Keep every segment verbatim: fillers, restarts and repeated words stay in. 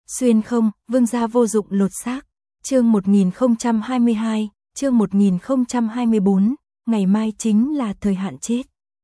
Xuyên không, vương gia vô dụng lột xác. Chương một nghìn không trăm hai mươi hai, chương một nghìn không trăm hai mươi bốn, ngày mai chính là thời hạn chết.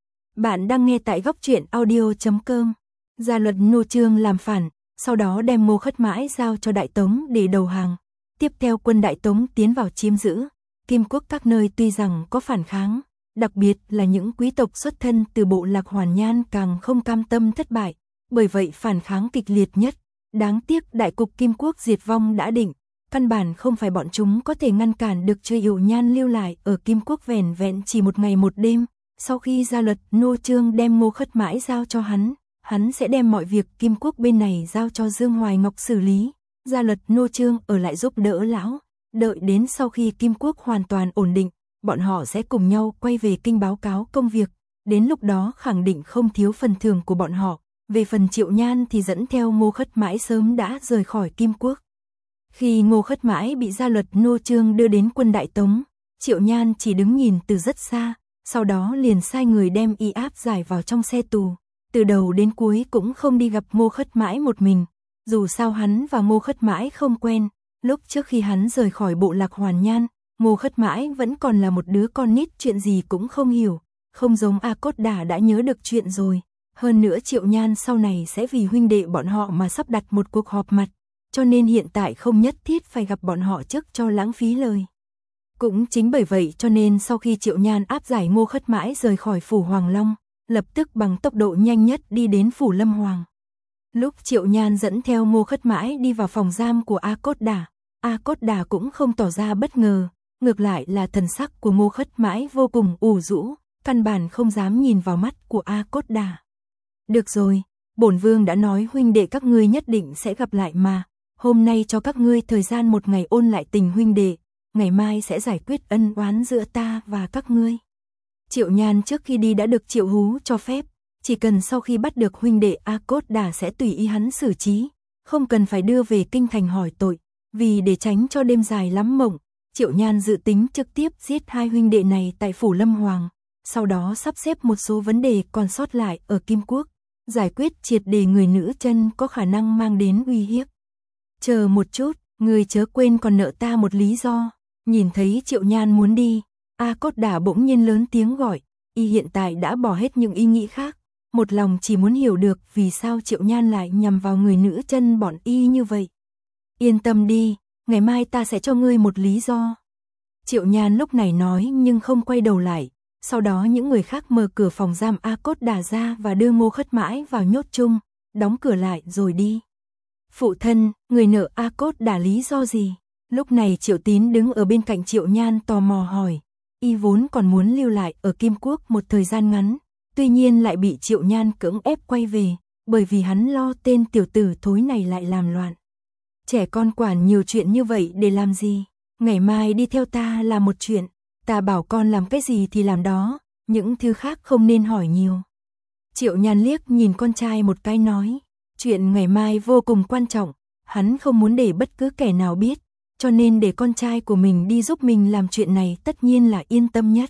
Bạn đang nghe tại góc truyện audio chấm com. Gia luật Ngô Chương làm phản, sau đó đem Ngô Khất Mãi giao cho Đại Tống để đầu hàng. Tiếp theo quân Đại Tống tiến vào chiếm giữ Kim Quốc các nơi, tuy rằng có phản kháng, đặc biệt là những quý tộc xuất thân từ bộ lạc Hoàn Nhan càng không cam tâm thất bại, bởi vậy phản kháng kịch liệt nhất. Đáng tiếc đại cục Kim Quốc diệt vong đã định, căn bản không phải bọn chúng có thể ngăn cản được Trừ Yểu Nhan lưu lại ở Kim Quốc vẻn vẹn chỉ một ngày một đêm. Sau khi Gia luật Ngô Chương đem Ngô Khất Mãi giao cho hắn, hắn sẽ đem mọi việc Kim Quốc bên này giao cho Dương Hoài Ngọc xử lý. Gia luật Ngô Chương ở lại giúp đỡ lão, đợi đến sau khi Kim Quốc hoàn toàn ổn định, bọn họ sẽ cùng nhau quay về kinh báo cáo công việc, đến lúc đó khẳng định không thiếu phần thưởng của bọn họ. Về phần Triệu Nhan thì dẫn theo Ngô Khất Mãi sớm đã rời khỏi Kim Quốc. Khi Ngô Khất Mãi bị Gia luật Ngô Chương đưa đến quân Đại Tống, Triệu Nhan chỉ đứng nhìn từ rất xa, sau đó liền sai người đem y áp giải vào trong xe tù. Từ đầu đến cuối cũng không đi gặp Ngô Khất Mãi một mình, dù sao hắn và Ngô Khất Mãi không quen. Lúc trước khi hắn rời khỏi bộ lạc Hoàn Nhan, Ngô Khất Mãi vẫn còn là một đứa con nít, chuyện gì cũng không hiểu, không giống A Cốt Đả đã nhớ được chuyện rồi. Hơn nữa Triệu Nhan sau này sẽ vì huynh đệ bọn họ mà sắp đặt một cuộc họp mặt, cho nên hiện tại không nhất thiết phải gặp bọn họ trước cho lãng phí lời. Cũng chính bởi vậy cho nên sau khi Triệu Nhan áp giải Ngô Khất Mãi rời khỏi phủ Hoàng Long, lập tức bằng tốc độ nhanh nhất đi đến phủ Lâm Hoàng. Lúc Triệu Nhan dẫn theo Ngô Khất Mãi đi vào phòng giam của A Cốt Đả, A Cốt Đả cũng không tỏ ra bất ngờ, ngược lại là thần sắc của Ngô Khất Mãi vô cùng ủ rũ, căn bản không dám nhìn vào mắt của A Cốt Đả. Được rồi, bổn vương đã nói huynh đệ các ngươi nhất định sẽ gặp lại mà, hôm nay cho các ngươi thời gian một ngày ôn lại tình huynh đệ, ngày mai sẽ giải quyết ân oán giữa ta và các ngươi. Triệu Nhan trước khi đi đã được Triệu Hú cho phép, chỉ cần sau khi bắt được huynh đệ A Cốt Đả sẽ tùy ý hắn xử trí, không cần phải đưa về kinh thành hỏi tội. Vì để tránh cho đêm dài lắm mộng, Triệu Nhan dự tính trực tiếp giết hai huynh đệ này tại phủ Lâm Hoàng, sau đó sắp xếp một số vấn đề còn sót lại ở Kim Quốc, giải quyết triệt để người nữ chân có khả năng mang đến uy hiếp. Chờ một chút, người chớ quên còn nợ ta một lý do. Nhìn thấy Triệu Nhan muốn đi, A Cốt Đả bỗng nhiên lớn tiếng gọi, y hiện tại đã bỏ hết những ý nghĩ khác, một lòng chỉ muốn hiểu được vì sao Triệu Nhan lại nhằm vào người nữ chân bọn y như vậy. Yên tâm đi, ngày mai ta sẽ cho ngươi một lý do. Triệu Nhan lúc này nói nhưng không quay đầu lại, sau đó những người khác mở cửa phòng giam A Cốt Đả ra và đưa Ngô Khất Mãi vào nhốt chung, đóng cửa lại rồi đi. Phụ thân, người nợ A Cốt Đả lý do gì? Lúc này Triệu Tín đứng ở bên cạnh Triệu Nhan tò mò hỏi, y vốn còn muốn lưu lại ở Kim Quốc một thời gian ngắn, tuy nhiên lại bị Triệu Nhan cưỡng ép quay về, bởi vì hắn lo tên tiểu tử thối này lại làm loạn. Trẻ con quản nhiều chuyện như vậy để làm gì? Ngày mai đi theo ta là một chuyện, ta bảo con làm cái gì thì làm đó, những thứ khác không nên hỏi nhiều. Triệu Nhan liếc nhìn con trai một cái nói, chuyện ngày mai vô cùng quan trọng, hắn không muốn để bất cứ kẻ nào biết, cho nên để con trai của mình đi giúp mình làm chuyện này tất nhiên là yên tâm nhất.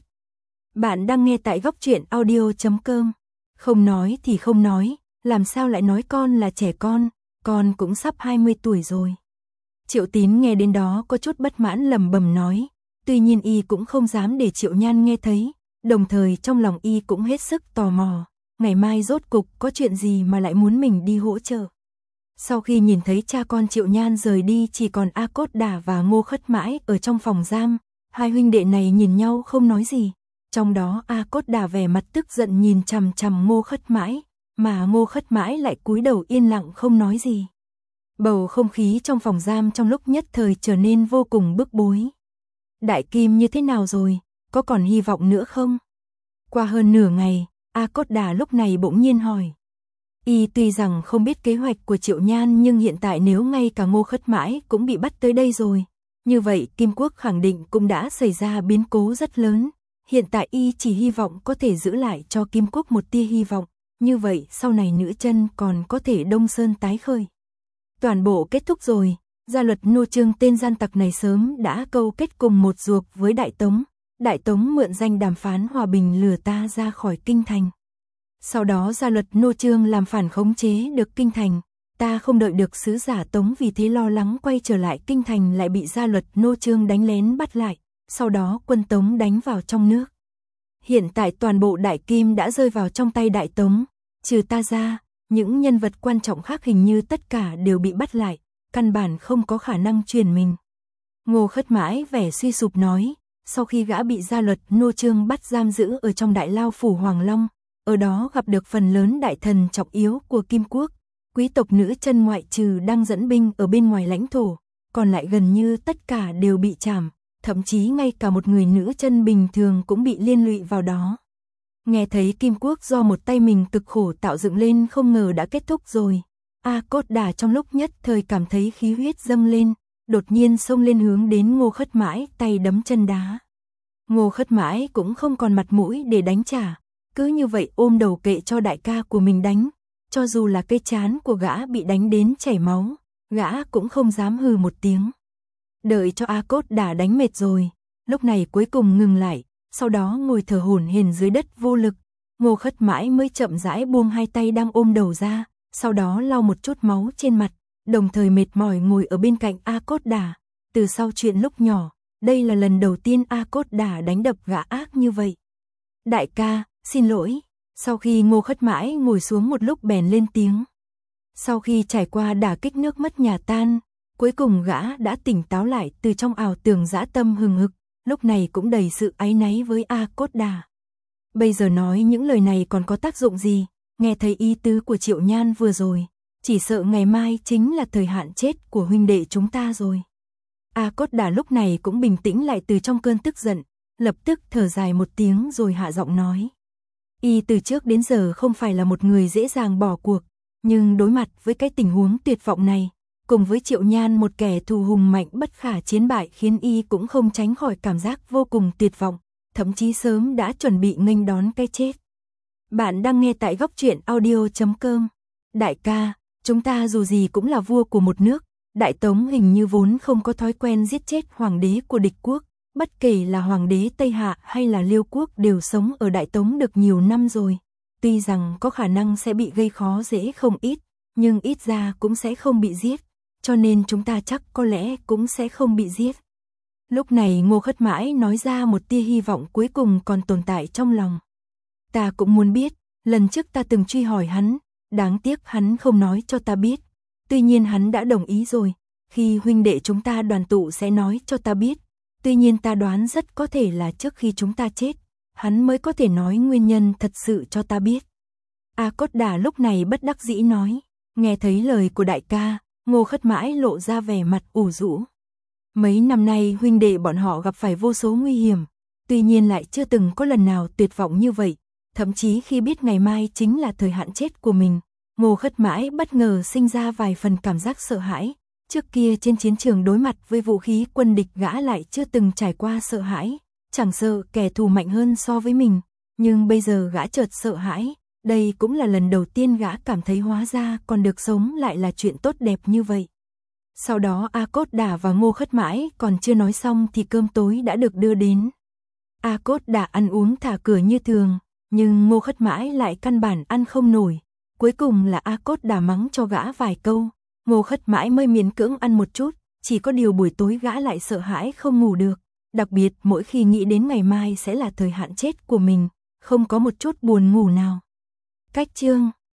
Bạn đang nghe tại góc truyện audio chấm com. Không nói thì không nói, làm sao lại nói con là trẻ con, con cũng sắp hai mươi tuổi rồi. Triệu Tín nghe đến đó có chút bất mãn lẩm bẩm nói, tuy nhiên y cũng không dám để Triệu Nhan nghe thấy, đồng thời trong lòng y cũng hết sức tò mò, ngày mai rốt cục có chuyện gì mà lại muốn mình đi hỗ trợ. Sau khi nhìn thấy cha con Triệu Nhan rời đi chỉ còn A Cốt Đả và Ngô Khất Mãi ở trong phòng giam, hai huynh đệ này nhìn nhau không nói gì, trong đó A Cốt Đả vẻ mặt tức giận nhìn chằm chằm Ngô Khất Mãi, mà Ngô Khất Mãi lại cúi đầu yên lặng không nói gì. Bầu không khí trong phòng giam trong lúc nhất thời trở nên vô cùng bức bối. Đại Kim như thế nào rồi, có còn hy vọng nữa không? Qua hơn nửa ngày, A Cốt Đả lúc này bỗng nhiên hỏi. Y tuy rằng không biết kế hoạch của Triệu Nhan nhưng hiện tại nếu ngay cả Ngô Khất Mãi cũng bị bắt tới đây rồi, như vậy Kim Quốc khẳng định cũng đã xảy ra biến cố rất lớn. Hiện tại Y chỉ hy vọng có thể giữ lại cho Kim Quốc một tia hy vọng, như vậy sau này nữ chân còn có thể đông sơn tái khởi. Toàn bộ kết thúc rồi, Gia luật Ngô Chương tên gian tặc này sớm đã câu kết cùng một ruột với Đại Tống, Đại Tống mượn danh đàm phán hòa bình lừa ta ra khỏi kinh thành. Sau đó Gia luật Ngô Chương làm phản khống chế được kinh thành, Ta không đợi được sứ giả Tống, vì thế lo lắng quay trở lại kinh thành lại bị gia luật nô Trương đánh lén bắt lại, sau đó quân Tống đánh vào trong nước. Hiện tại toàn bộ Đại Kim đã rơi vào trong tay Đại Tống, trừ ta ra, những nhân vật quan trọng khác hình như tất cả đều bị bắt lại, căn bản không có khả năng truyền mình. Ngô Khất Mãi vẻ suy sụp nói, sau khi gã bị gia luật nô Trương bắt giam giữ ở trong đại lao phủ Hoàng Long, ở đó gặp được phần lớn đại thần trọng yếu của Kim Quốc, quý tộc nữ chân ngoại trừ đang dẫn binh ở bên ngoài lãnh thổ, còn lại gần như tất cả đều bị trảm, thậm chí ngay cả một người nữ chân bình thường cũng bị liên lụy vào đó. Nghe thấy Kim Quốc do một tay mình cực khổ tạo dựng lên không ngờ đã kết thúc rồi, A Cốt Đà trong lúc nhất thời cảm thấy khí huyết dâng lên, đột nhiên xông lên hướng đến Ngô Khất Mãi, tay đấm chân đá. Ngô Khất Mãi cũng không còn mặt mũi để đánh trả, cứ như vậy ôm đầu kệ cho đại ca của mình đánh, cho dù là cây trán của gã bị đánh đến chảy máu, gã cũng không dám hừ một tiếng. Đợi cho A Cốt Đà đánh mệt rồi, lúc này cuối cùng ngừng lại, sau đó ngồi thở hổn hển dưới đất vô lực, Ngô Khất Mãi mới chậm rãi buông hai tay đang ôm đầu ra, sau đó lau một chút máu trên mặt, đồng thời mệt mỏi ngồi ở bên cạnh A Cốt Đà. Từ sau chuyện lúc nhỏ, đây là lần đầu tiên A Cốt Đà đánh đập gã ác như vậy. Đại ca, xin lỗi. Sau khi Ngô Khất Mãi ngồi xuống một lúc bèn lên tiếng. Sau khi trải qua đả kích nước mất nhà tan, cuối cùng gã đã tỉnh táo lại từ trong ảo tưởng dã tâm hừng hực, lúc này cũng đầy sự áy náy với A Cốt Đà. Bây giờ nói những lời này còn có tác dụng gì, nghe thấy ý tứ của Triệu Nhan vừa rồi, chỉ sợ ngày mai chính là thời hạn chết của huynh đệ chúng ta rồi. A Cốt Đà lúc này cũng bình tĩnh lại từ trong cơn tức giận, lập tức thở dài một tiếng rồi hạ giọng nói. Y từ trước đến giờ không phải là một người dễ dàng bỏ cuộc, nhưng đối mặt với cái tình huống tuyệt vọng này, cùng với Triệu Nhan một kẻ thù hùng mạnh bất khả chiến bại khiến Y cũng không tránh khỏi cảm giác vô cùng tuyệt vọng, thậm chí sớm đã chuẩn bị nghênh đón cái chết. Bạn đang nghe tại góc truyện audio chấm com. Đại ca, chúng ta dù gì cũng là vua của một nước, Đại Tống hình như vốn không có thói quen giết chết hoàng đế của địch quốc, bất kể là hoàng đế Tây Hạ hay là Liêu quốc đều sống ở Đại Tống được nhiều năm rồi. Tuy rằng có khả năng sẽ bị gây khó dễ không ít, nhưng ít ra cũng sẽ không bị giết, cho nên chúng ta chắc có lẽ cũng sẽ không bị giết. Lúc này Ngô Khất Mãi nói ra một tia hy vọng cuối cùng còn tồn tại trong lòng. Ta cũng muốn biết, lần trước ta từng truy hỏi hắn, đáng tiếc hắn không nói cho ta biết. Tuy nhiên hắn đã đồng ý rồi, khi huynh đệ chúng ta đoàn tụ sẽ nói cho ta biết. Tuy nhiên ta đoán rất có thể là trước khi chúng ta chết, hắn mới có thể nói nguyên nhân thật sự cho ta biết. A Cốt Đà lúc này bất đắc dĩ nói, nghe thấy lời của đại ca, Ngô Khất Mãi lộ ra vẻ mặt ủ rũ. Mấy năm nay huynh đệ bọn họ gặp phải vô số nguy hiểm, tuy nhiên lại chưa từng có lần nào tuyệt vọng như vậy, thậm chí khi biết ngày mai chính là thời hạn chết của mình, Ngô Khất Mãi bất ngờ sinh ra vài phần cảm giác sợ hãi. Trước kia trên chiến trường đối mặt với vũ khí quân địch gã lại chưa từng trải qua sợ hãi, chẳng sợ kẻ thù mạnh hơn so với mình, nhưng bây giờ gã chợt sợ hãi, đây cũng là lần đầu tiên gã cảm thấy hóa ra còn được sống lại là chuyện tốt đẹp như vậy. Sau đó A Cốt Đà và Ngô Khất Mãi còn chưa nói xong thì cơm tối đã được đưa đến. A Cốt Đà ăn uống thả cửa như thường, nhưng Ngô Khất Mãi lại căn bản ăn không nổi, cuối cùng là A Cốt Đà mắng cho gã vài câu. Ngô Khất Mãi mới miễn cưỡng ăn một chút, chỉ có điều buổi tối gã lại sợ hãi không ngủ được, đặc biệt mỗi khi nghĩ đến ngày mai sẽ là thời hạn chết của mình, không có một chút buồn ngủ nào. Cách chương